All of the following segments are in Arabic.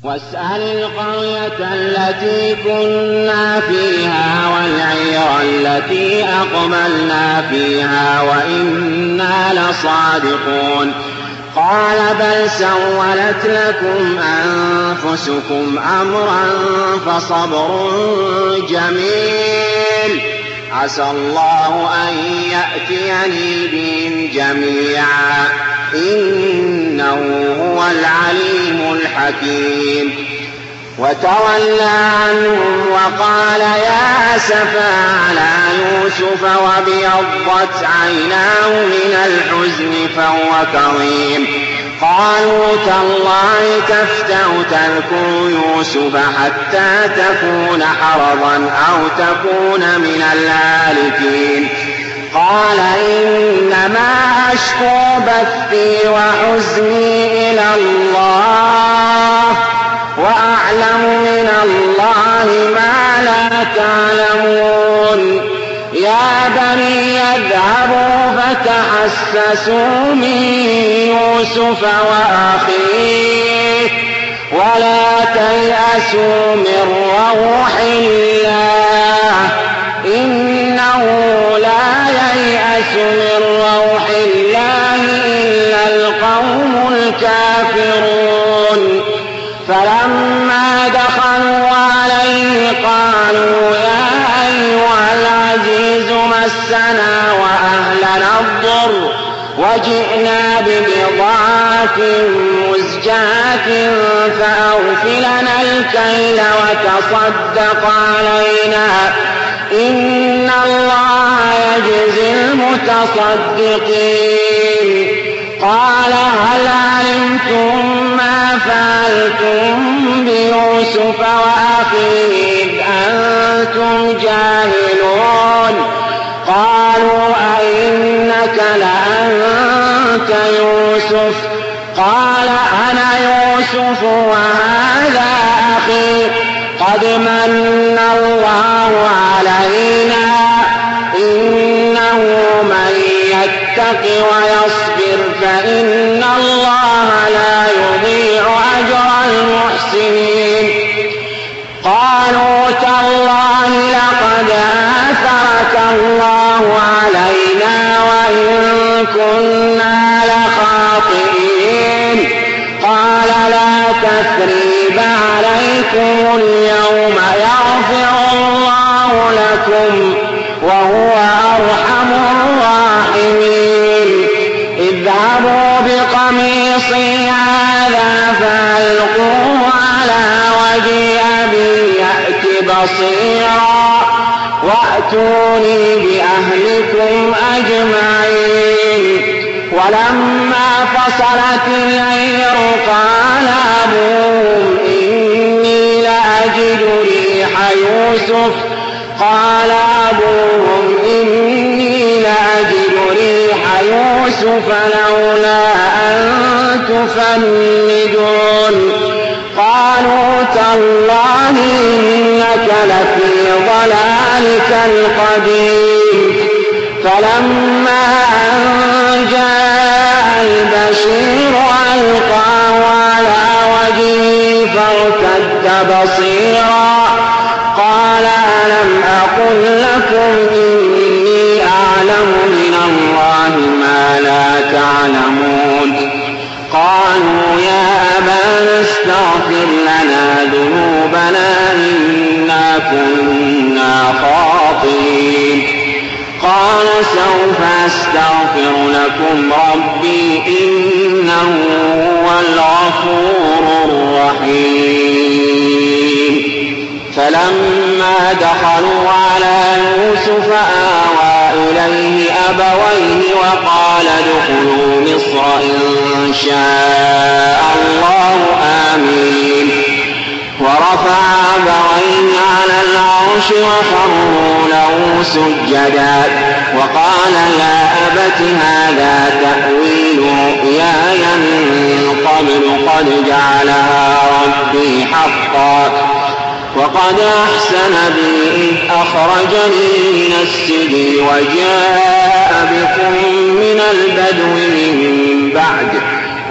واسأل القرية التي كنا فيها والعير التي أقبلنا فيها وإنا لصادقون. قال بل سولت لكم أنفسكم أمرا فصبر جميل عسى الله أن يأتيني بهم جميعا إنه هو العليم الحكيم. وتولى عنهم وقال يا أسفا على يوسف وابيضت عيناه من الحزن فهو كظيم. قالوا تالله تفتأ تذكر يوسف حتى تكون حرضا أو تكون من الهالكين. قال إنما أشكو بثي وحزني إلى الله وأعلم من الله ما لا تعلمون. يا بني اذهبوا فتحسسوا من يوسف وأخيه ولا تيأسوا من روح الله إنه لا ييأس من روح الله إلا القوم الكافرون. فلما دخلوا عليه قالوا يا أيها العزيز مسنا وأهلنا الضر وجئنا ببضاعة مزجاة فأوف لنا الكيل وتصدق علينا إن الله يجزي المتصدقين. قال هل علمتم ما فعلتم بيوسف وأخيه إذ أنتم جاهلون. قالوا أئنك لأنت يوسف. قال أنا يوسف وهذا أخي قد من الله علينا إنه من يتق ويصبر فإن الله لا يضيع أجر المحسنين. قالوا تالله لقد آثرك الله علينا وإن كنا لخاطئين. قال لا تثريب عليكم اليوم يغفر الله لكم وهو أرحم الراحمين. اذهبوا بقميصي هذا فألقوه على وجه أبي يأت بصيرا وأتوني بأهلكم أجمعين. ولما فصلت العير قال أبوهم إني لأجد ريح يوسف. قال أبوهم إني لأجد ريح يوسف لولا أن تفندون. قالوا تالله إنك لفي ضلالك القديم. فلما أن جاء البشير ألقاه على وجهه فارتد بصيرا قال ألم أقل لكم إني أعلم من الله ما لا تعلمون. قالوا يا أبانا استغفر لنا ذنوبنا إنا كنا خاطئين. قال سوف أستغفر لكم ربي إنه هو الغفور الرحيم. فلما دخلوا على يوسف آوى إليه أبويه وقال ادخلوا مصر إن شاء الله آمين. ورفع أبويه على العرش وخروا له سجدا وقال يا أبت هذا تأويل رؤياي من قبل قد جعلها ربي حقا وقد أحسن بي إذ أخرجني من السجن وجاء بكم من البدو من بعد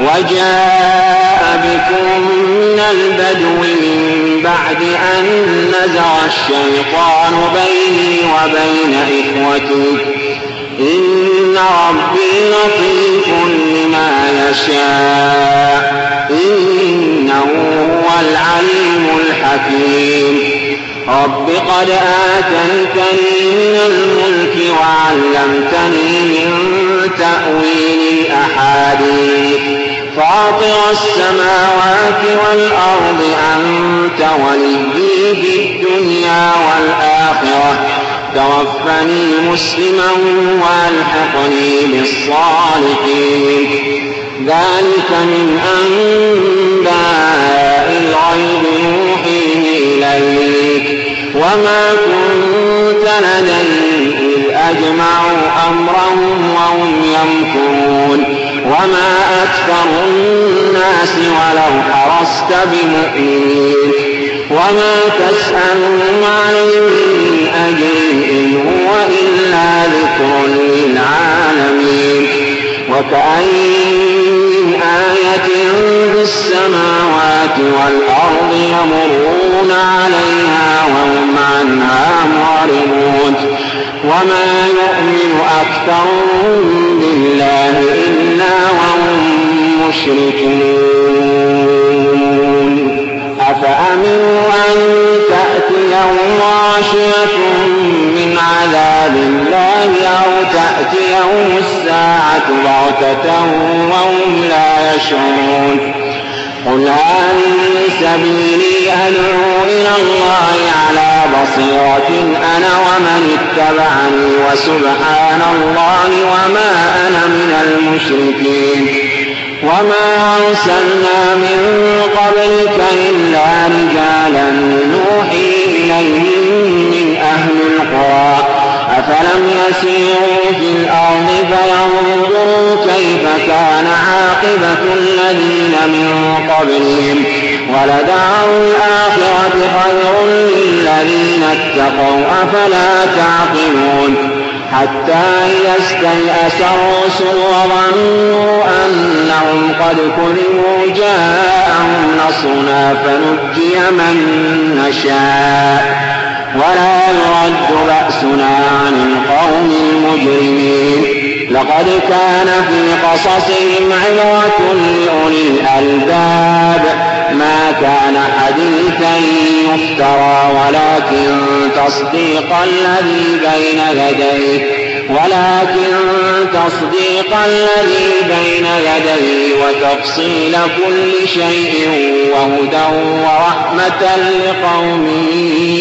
وجاء بكم من البدو من بعد أن نزغ الشيطان بيني وبين إخوتي إن ربي لطيف لما يشاء إنه هو العليم الحكيم رب قد آتيتني من الملك وعلمتني من تأويل الأحاديث فاطر السماوات والأرض أنت وليي في الدنيا والآخرة توفني مسلما والحقني بالصالحين ذلك من أنباء الغيب نوحيه إليك وما كنت لديهم إذ أجمعوا أمرهم وهم يمكرون وما أكثر الناس ولو حرصت بمؤمنين وما تسألهم عليه من أجر إن هو إلا ذكر للعالمين وكأين من آية في السماوات والأرض يمرون عليها وهم عنها معرضون وما يؤمن أكثرهم بالله إلا وهم مشركون أفأمنوا أن تأتيهم غاشية من عذاب الله أو تأتيهم الساعة بغتة وهم لا يشعرون قل هذه سبيلي أدعو إلى الله على بصيرة أنا ومن اتبعني وسبحان الله وما أنا من المشركين وما أرسلنا من قبلك إلا رجالا نوحي إليهم من أهل القرى أفلم يسيروا في الأرض فينظروا كيف كان عاقبة الذين من قبلهم ولدار الآخرة خير للذين اتقوا أفلا تعقلون حتى إذا استيأس الرسل وظنوا أنهم قد كذبوا جاءهم نصرنا فنجي من نشاء ولا يرد بأسنا عن القوم المجرمين لقد كان في قصصهم عبرة لأولي الألباب ما كان حديثا يفترى ولكن تصديق الذي بين يديه وتفصيل كل شيء وهدى ورحمة لقوم